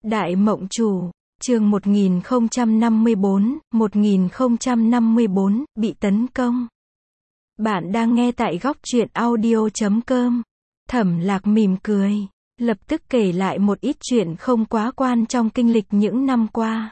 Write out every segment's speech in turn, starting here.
Đại Mộng Chủ, chương 1054, bị tấn công. Bạn đang nghe tại góc truyện audio.com. Thẩm Lạc mỉm cười, lập tức kể lại một ít chuyện không quá quan trong kinh lịch những năm qua.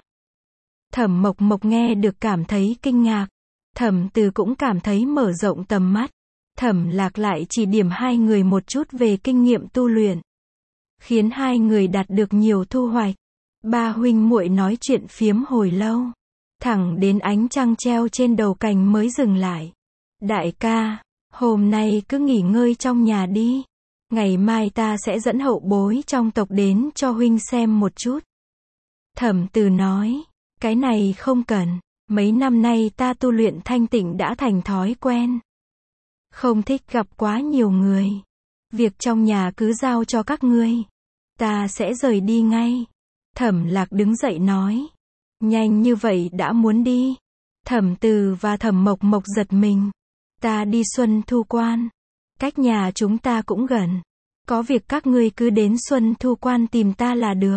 Thẩm Mộc Mộc nghe được cảm thấy kinh ngạc, Thẩm Từ cũng cảm thấy mở rộng tầm mắt. Thẩm Lạc lại chỉ điểm hai người một chút về kinh nghiệm tu luyện, khiến hai người đạt được nhiều thu hoạch. Ba huynh muội nói chuyện phiếm hồi lâu, thẳng đến ánh trăng treo trên đầu cành mới dừng lại. Đại ca, hôm nay cứ nghỉ ngơi trong nhà đi. Ngày mai ta sẽ dẫn hậu bối trong tộc đến cho huynh xem một chút. Thẩm Từ nói, cái này không cần. Mấy năm nay ta tu luyện thanh tịnh đã thành thói quen, không thích gặp quá nhiều người. Việc trong nhà cứ giao cho các ngươi. Ta sẽ rời đi ngay. Thẩm Lạc đứng dậy nói. Nhanh như vậy đã muốn đi? Thẩm Từ và Thẩm Mộc Mộc giật mình. Ta đi Xuân Thu Quan. Cách nhà chúng ta cũng gần. Có việc các ngươi cứ đến Xuân Thu Quan tìm ta là được.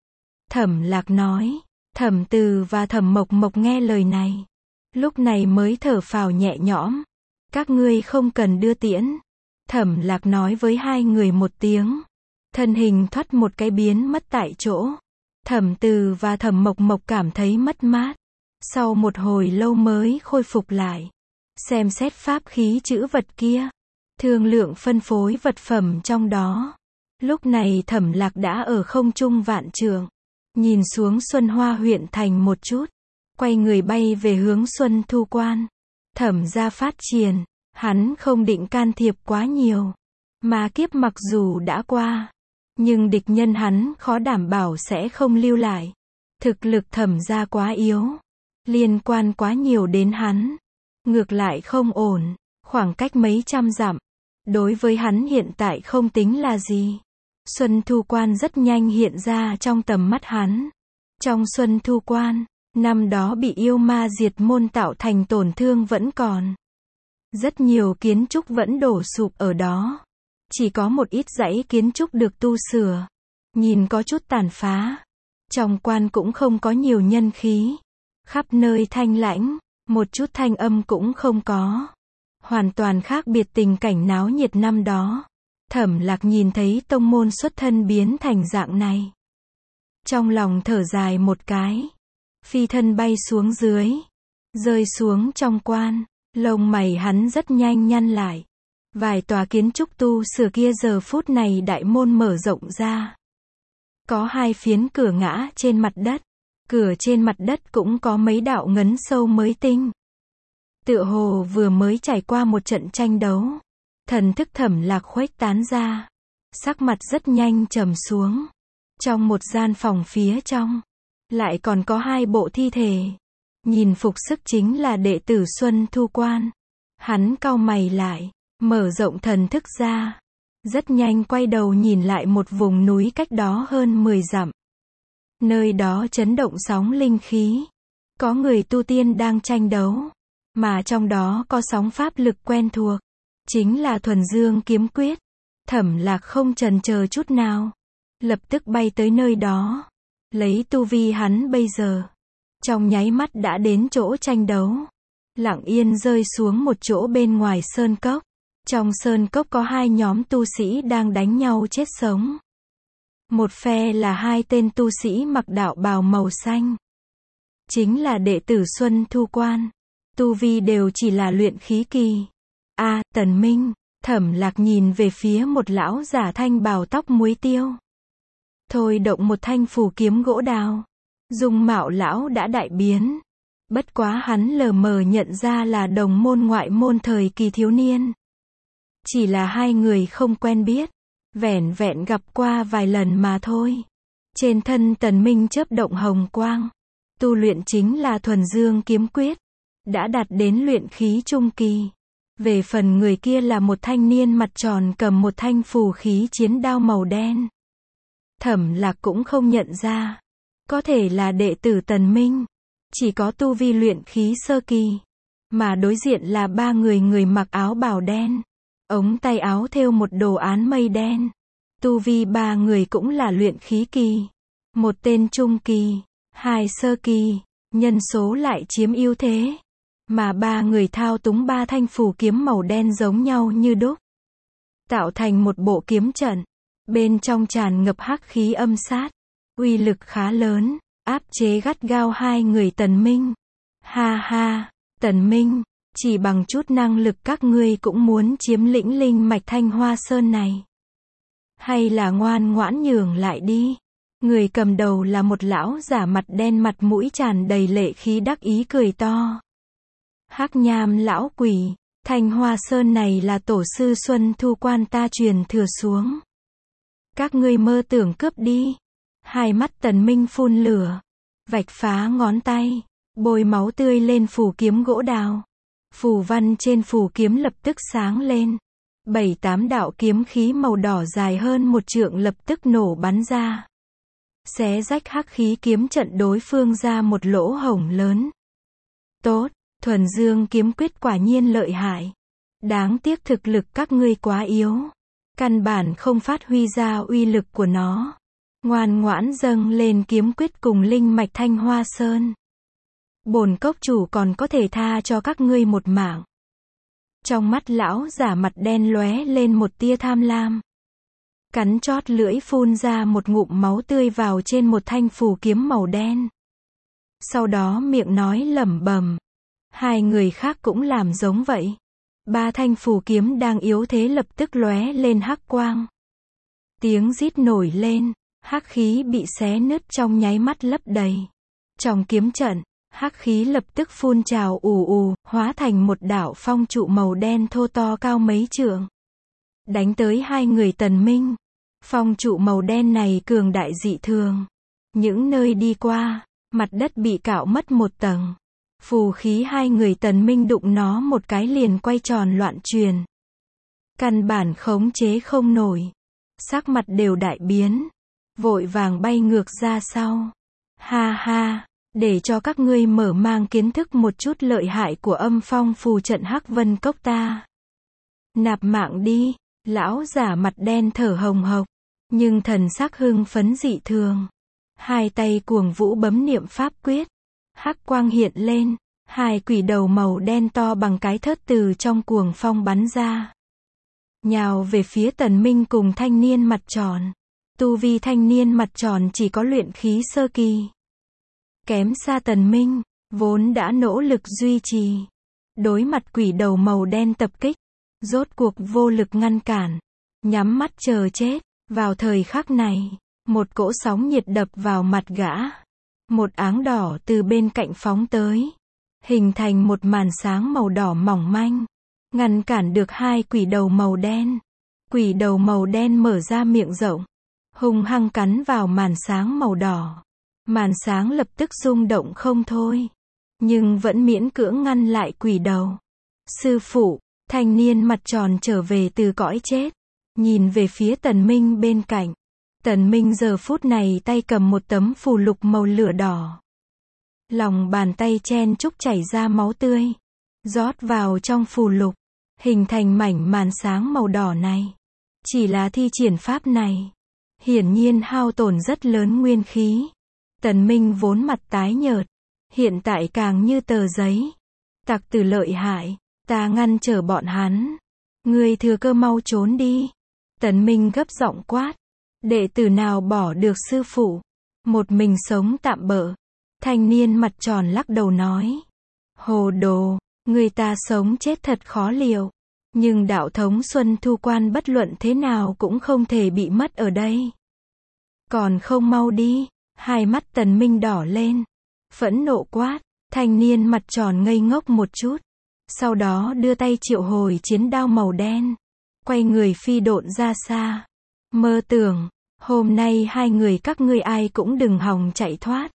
Thẩm Lạc nói. Thẩm Từ và Thẩm Mộc Mộc nghe lời này, lúc này mới thở phào nhẹ nhõm. Các ngươi không cần đưa tiễn. Thẩm Lạc nói với hai người một tiếng. Thân hình thoát một cái biến mất tại chỗ. Thẩm Từ và Thẩm Mộc Mộc cảm thấy mất mát. Sau một hồi lâu mới khôi phục lại. Xem xét pháp khí chữ vật kia, thương lượng phân phối vật phẩm trong đó. Lúc này Thẩm Lạc đã ở không trung vạn trượng, nhìn xuống Xuân Hoa huyện thành một chút, quay người bay về hướng Xuân Thu Quan. Thẩm gia phát triển, hắn không định can thiệp quá nhiều. Ma kiếp mặc dù đã qua, nhưng địch nhân hắn khó đảm bảo sẽ không lưu lại. Thực lực Thẩm gia quá yếu, liên quan quá nhiều đến hắn, ngược lại không ổn. Khoảng cách mấy trăm dặm, đối với hắn hiện tại không tính là gì. Xuân Thu Quan rất nhanh hiện ra trong tầm mắt hắn. Trong Xuân Thu Quan, năm đó bị yêu ma diệt môn tạo thành tổn thương vẫn còn. Rất nhiều kiến trúc vẫn đổ sụp ở đó. Chỉ có một ít dãy kiến trúc được tu sửa, nhìn có chút tàn phá. Trong quan cũng không có nhiều nhân khí. Khắp nơi thanh lãnh, một chút thanh âm cũng không có. Hoàn toàn khác biệt tình cảnh náo nhiệt năm đó. Thẩm Lạc nhìn thấy tông môn xuất thân biến thành dạng này, trong lòng thở dài một cái. Phi thân bay xuống dưới, rơi xuống trong quan. Lông mày hắn rất nhanh nhăn lại. Vài tòa kiến trúc tu sửa kia giờ phút này đại môn mở rộng ra. Có hai phiến cửa ngã trên mặt đất. Cửa trên mặt đất cũng có mấy đạo ngấn sâu mới tinh. Tựa hồ vừa mới trải qua một trận tranh đấu. Thần thức Thẩm Lạc khuếch tán ra, sắc mặt rất nhanh trầm xuống. Trong một gian phòng phía trong, lại còn có hai bộ thi thể. Nhìn phục sức chính là đệ tử Xuân Thu Quan. Hắn cau mày lại, mở rộng thần thức ra. Rất nhanh quay đầu nhìn lại một vùng núi cách đó hơn 10 dặm. Nơi đó chấn động sóng linh khí. Có người tu tiên đang tranh đấu, mà trong đó có sóng pháp lực quen thuộc. Chính là Thuần Dương kiếm quyết. Thẩm Lạc không chần chờ chút nào, lập tức bay tới nơi đó. Lấy tu vi hắn bây giờ, trong nháy mắt đã đến chỗ tranh đấu. Lặng yên rơi xuống một chỗ bên ngoài sơn cốc. Trong sơn cốc có hai nhóm tu sĩ đang đánh nhau chết sống. Một phe là hai tên tu sĩ mặc đạo bào màu xanh, chính là đệ tử Xuân Thu Quan. Tu vi đều chỉ là luyện khí kỳ. Tần Minh. Thẩm Lạc nhìn về phía một lão giả thanh bào tóc muối tiêu, thôi động một thanh phù kiếm gỗ đào. Dung mạo lão đã đại biến, bất quá hắn lờ mờ nhận ra là đồng môn ngoại môn thời kỳ thiếu niên. Chỉ là hai người không quen biết, vẻn vẹn gặp qua vài lần mà thôi. Trên thân Tần Minh chớp động hồng quang, tu luyện chính là Thuần Dương kiếm quyết, đã đạt đến luyện khí trung kỳ. Về phần người kia là một thanh niên mặt tròn cầm một thanh phù khí chiến đao màu đen. Thẩm Lạc cũng không nhận ra, có thể là đệ tử Tần Minh, chỉ có tu vi luyện khí sơ kỳ. Mà đối diện là ba người, người mặc áo bào đen, ống tay áo thêu một đồ án mây đen. Tu vi ba người cũng là luyện khí kỳ. Một tên trung kỳ, hai sơ kỳ, nhân số lại chiếm ưu thế. Mà ba người thao túng ba thanh phù kiếm màu đen giống nhau như đúc. Tạo thành một bộ kiếm trận. Bên trong tràn ngập hắc khí âm sát. Uy lực khá lớn, áp chế gắt gao hai người Tần Minh. Ha ha, Tần Minh, chỉ bằng chút năng lực các ngươi cũng muốn chiếm lĩnh linh mạch Thanh Hoa Sơn này. Hay là ngoan ngoãn nhường lại đi. Người cầm đầu là một lão giả mặt đen, mặt mũi tràn đầy lệ khí đắc ý cười to. Hắc Nham lão quỷ, Thanh Hoa Sơn này là tổ sư Xuân Thu Quan ta truyền thừa xuống. Các ngươi mơ tưởng cướp đi. Hai mắt Tần Minh phun lửa, vạch phá ngón tay, bôi máu tươi lên phù kiếm gỗ đào. Phù văn trên phù kiếm lập tức sáng lên. 7-8 đạo kiếm khí màu đỏ dài hơn 1 trượng lập tức nổ bắn ra. Xé rách hắc khí kiếm trận đối phương ra một lỗ hổng lớn. Tốt, thuần dương kiếm quyết quả nhiên lợi hại. Đáng tiếc thực lực các ngươi quá yếu. Căn bản không phát huy ra uy lực của nó. Ngoan ngoãn dâng lên kiếm quyết cùng linh mạch Thanh Hoa Sơn. Bổn cốc chủ còn có thể tha cho các ngươi một mạng. Trong mắt lão giả mặt đen lóe lên một tia tham lam. Cắn chót lưỡi phun ra một ngụm máu tươi vào trên một thanh phù kiếm màu đen. Sau đó miệng nói lẩm bẩm. Hai người khác cũng làm giống vậy. Ba thanh phù kiếm đang yếu thế lập tức lóe lên hắc quang. Tiếng rít nổi lên, hắc khí bị xé nứt trong nháy mắt lấp đầy. Trong kiếm trận, hắc khí lập tức phun trào ù ù, hóa thành một đạo phong trụ màu đen thô to cao mấy trượng. Đánh tới hai người Tần Minh. Phong trụ màu đen này cường đại dị thường. Những nơi đi qua, mặt đất bị cạo mất một tầng. Phù khí hai người Tần Minh đụng nó một cái liền quay tròn loạn truyền. Căn bản khống chế không nổi. Sắc mặt đều đại biến. Vội vàng bay ngược ra sau. Ha ha, để cho các ngươi mở mang kiến thức một chút lợi hại của âm phong phù trận Hắc Vân Cốc ta. Nạp mạng đi, lão giả mặt đen thở hồng hộc, nhưng thần sắc hưng phấn dị thường. Hai tay cuồng vũ bấm niệm pháp quyết. Hắc quang hiện lên, hai quỷ đầu màu đen to bằng cái thớt từ trong cuồng phong bắn ra. Nhào về phía Tần Minh cùng thanh niên mặt tròn. Tu vi thanh niên mặt tròn chỉ có luyện khí sơ kỳ. Kém xa Tần Minh, vốn đã nỗ lực duy trì. Đối mặt quỷ đầu màu đen tập kích, rốt cuộc vô lực ngăn cản. Nhắm mắt chờ chết, vào thời khắc này, một cỗ sóng nhiệt đập vào mặt gã. Một áng đỏ từ bên cạnh phóng tới. Hình thành một màn sáng màu đỏ mỏng manh. Ngăn cản được hai quỷ đầu màu đen. Quỷ đầu màu đen mở ra miệng rộng. Hung hăng cắn vào màn sáng màu đỏ. Màn sáng lập tức rung động không thôi. Nhưng vẫn miễn cưỡng ngăn lại quỷ đầu. Sư phụ, thanh niên mặt tròn trở về từ cõi chết. Nhìn về phía Tần Minh bên cạnh. Tần Minh giờ phút này tay cầm một tấm phù lục màu lửa đỏ. Lòng bàn tay chen chúc chảy ra máu tươi. Rót vào trong phù lục. Hình thành mảnh màn sáng màu đỏ này. Chỉ là thi triển pháp này. Hiển nhiên hao tổn rất lớn nguyên khí. Tần Minh vốn mặt tái nhợt. Hiện tại càng như tờ giấy. Tặc tử lợi hại. Ta ngăn trở bọn hắn. Ngươi thừa cơ mau trốn đi. Tần Minh gấp giọng quát. Đệ tử nào bỏ được sư phụ. Một mình sống tạm bợ. Thanh niên mặt tròn lắc đầu nói. Hồ đồ, người ta sống chết thật khó liệu. Nhưng đạo thống Xuân Thu Quan bất luận thế nào cũng không thể bị mất ở đây. Còn không mau đi. Hai mắt Tần Minh đỏ lên. Phẫn nộ quát. Thanh niên mặt tròn ngây ngốc một chút. Sau đó đưa tay triệu hồi chiến đao màu đen. Quay người phi độn ra xa. Mơ tưởng, hôm nay hai người các ngươi ai cũng đừng hòng chạy thoát.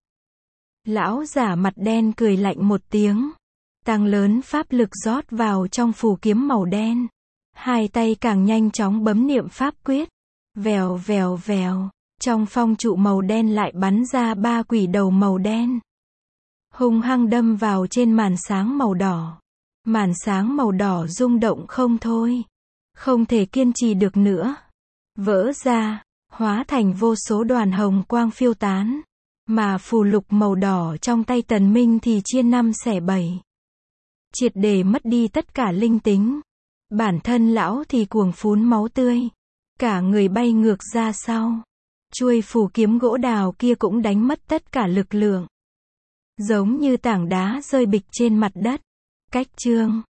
Lão giả mặt đen cười lạnh một tiếng. Tăng lớn pháp lực rót vào trong phù kiếm màu đen. Hai tay càng nhanh chóng bấm niệm pháp quyết. Vèo vèo vèo. Trong phong trụ màu đen lại bắn ra ba quỷ đầu màu đen. Hung hăng đâm vào trên màn sáng màu đỏ. Màn sáng màu đỏ rung động không thôi. Không thể kiên trì được nữa. Vỡ ra. hóa thành vô số đoàn hồng quang phiêu tán. Mà phù lục màu đỏ trong tay Tần Minh thì chia 5 xẻ 7. Triệt để mất đi tất cả linh tính. Bản thân lão thì cuồng phún máu tươi. Cả người bay ngược ra sau. Chuôi phù kiếm gỗ đào kia cũng đánh mất tất cả lực lượng. Giống như tảng đá rơi bịch trên mặt đất. Cách chương